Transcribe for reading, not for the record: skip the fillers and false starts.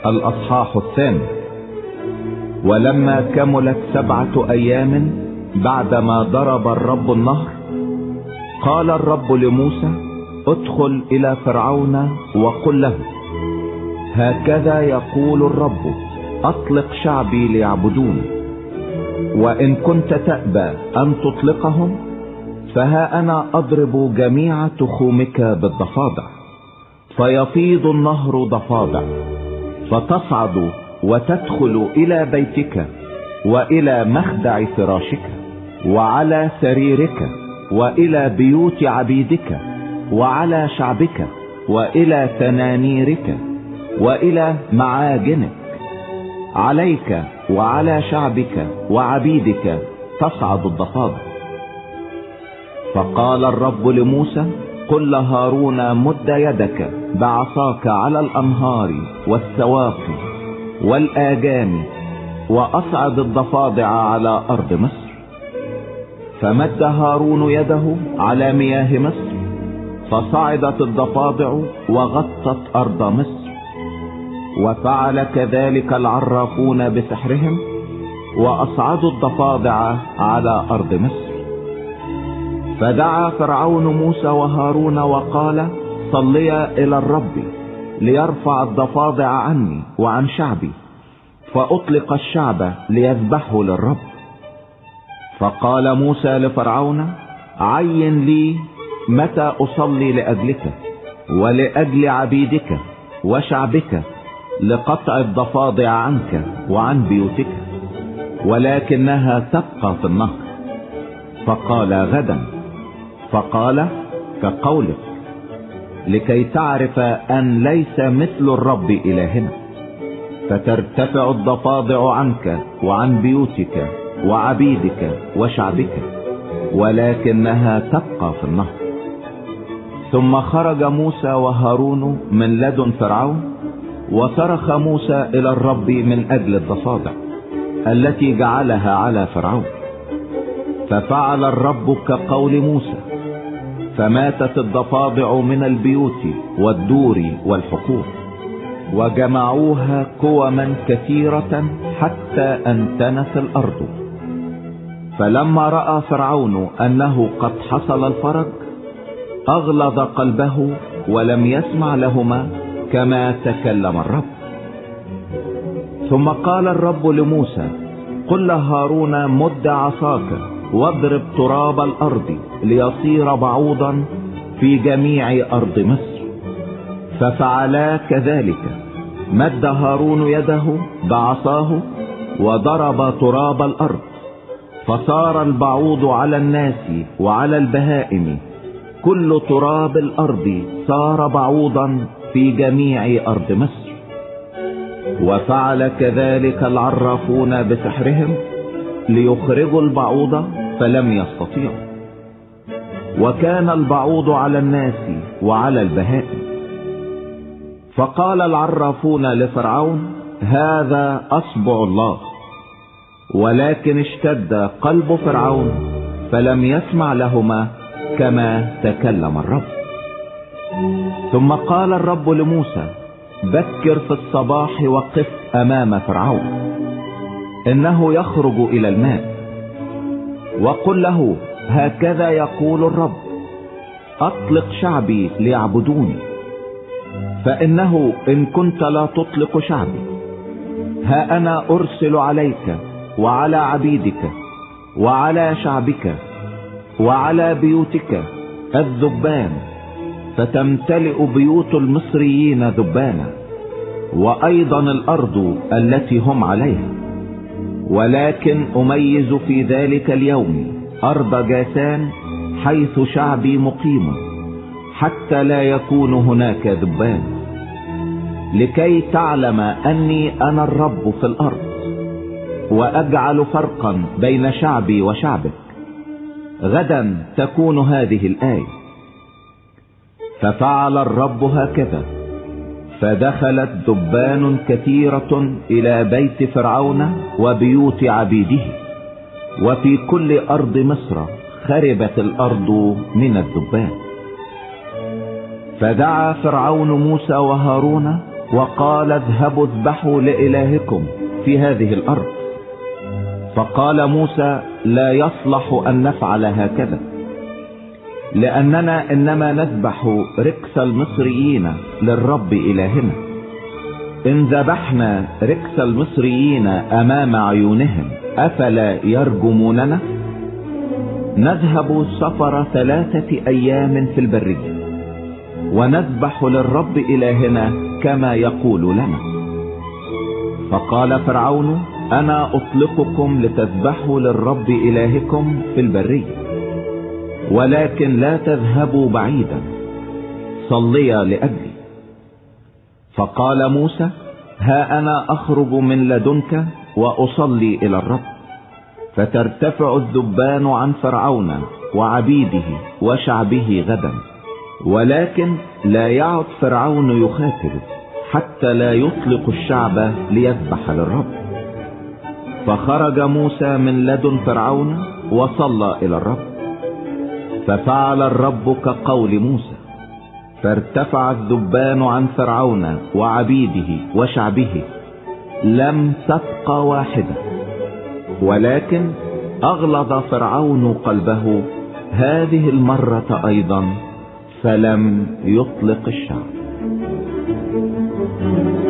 الأصحاح 8. ولما كملت 7 أيام بعدما ضرب الرب النهر، قال الرب لموسى: ادخل إلى فرعون وقل له: هكذا يقول الرب: أطلق شعبي ليعبدوني، وإن كنت تأبى أن تطلقهم فها أنا أضرب جميع تخومك بالضفادع، فيفيض النهر ضفادع، فتصعد وتدخل إلى بيتك وإلى مخدع فراشك وعلى سريرك وإلى بيوت عبيدك وعلى شعبك وإلى تنانيرك وإلى معاجنك. عليك وعلى شعبك وعبيدك تصعد الضفادع. فقال الرب لموسى: قل لهارون: مد يدك بعصاك على الأنهار والسواقي والآجام وأصعد الضفادع على أرض مصر. فمد هارون يده على مياه مصر، فصعدت الضفادع وغطت أرض مصر. وفعل كذلك العرافون بسحرهم، وأصعدوا الضفادع على أرض مصر. فدعا فرعون موسى وهارون وقال: صليا إلى الرب ليرفع الضفادع عني وعن شعبي، فأطلق الشعب ليذبحوا للرب. فقال موسى لفرعون: عين لي متى أصلي لأجلك ولأجل عبيدك وشعبك لقطع الضفادع عنك وعن بيوتك، ولكنها تبقى في النهر. فقال: غدا. فقال: كقولك، لكي تعرف أن ليس مثل الرب إلهنا، فترتفع الضفادع عنك وعن بيوتك وعبيدك وشعبك، ولكنها تبقى في النهر. ثم خرج موسى وهارون من لدن فرعون، وصرخ موسى إلى الرب من أجل الضفادع التي جعلها على فرعون. ففعل الرب كقول موسى، فماتت الضفادع من البيوت والدور والحقول، وجمعوها قوما كثيرة حتى أنتنت الأرض. فلما رأى فرعون أنه قد حصل الفرج، أغلظ قلبه ولم يسمع لهما كما تكلم الرب. ثم قال الرب لموسى: قل لهارون: مد عصاك واضرب تراب الأرض ليصير بعوضا في جميع أرض مصر. ففعلا كذلك، مد هارون يده بعصاه وضرب تراب الأرض، فصار البعوض على الناس وعلى البهائم، كل تراب الأرض صار بعوضا في جميع أرض مصر. وفعل كذلك العرافون بسحرهم ليخرجوا البعوض، فلم يستطيعوا. وكان البعوض على الناس وعلى البهائم. فقال العرافون لفرعون: هذا أصبع الله. ولكن اشتد قلب فرعون فلم يسمع لهما كما تكلم الرب. ثم قال الرب لموسى: بكر في الصباح وقف أمام فرعون، إنه يخرج إلى الماء، وقل له: هكذا يقول الرب: أطلق شعبي ليعبدوني. فإنه إن كنت لا تطلق شعبي، ها أنا أرسل عليك وعلى عبيدك وعلى شعبك وعلى بيوتك الذبان، فتمتلئ بيوت المصريين ذبانا، وأيضا الأرض التي هم عليها. ولكن أميز في ذلك اليوم أرض جاسان حيث شعبي مقيم، حتى لا يكون هناك ذبان، لكي تعلم أني أنا الرب في الأرض، وأجعل فرقا بين شعبي وشعبك. غدا تكون هذه الآية. ففعل الرب هكذا، فدخلت ذبان كثيرة إلى بيت فرعون وبيوت عبيده، وفي كل أرض مصر خربت الأرض من الذبان. فدعا فرعون موسى وهارون وقال اذهبوا اذبحوا لإلهكم في هذه الأرض. فقال موسى لا يصلح أن نفعل هكذا، لأننا إنما نذبح ركس المصريين للرب إلهنا. إن ذبحنا ركس المصريين أمام عيونهم أفلا يرجموننا؟ نذهب سفر 3 أيام في البرية ونذبح للرب إلهنا كما يقول لنا. فقال فرعون أنا أطلقكم لتذبحوا للرب إلهكم في البرية، ولكن لا تذهبوا بعيدا، صليا لأجلي. فقال موسى ها أنا أخرج من لدنك وأصلي إلى الرب، فترتفع الذبان عن فرعون وعبيده وشعبه غدا، ولكن لا يعد فرعون يخاتل حتى لا يطلق الشعب ليذبح للرب. فخرج موسى من لدن فرعون وصلى إلى الرب، ففعل الرب كقول موسى، فارتفع الذبان عن فرعون وعبيده وشعبه، لم تبق واحدة، ولكن أغلظ فرعون قلبه هذه المرة أيضا، فلم يطلق الشعب.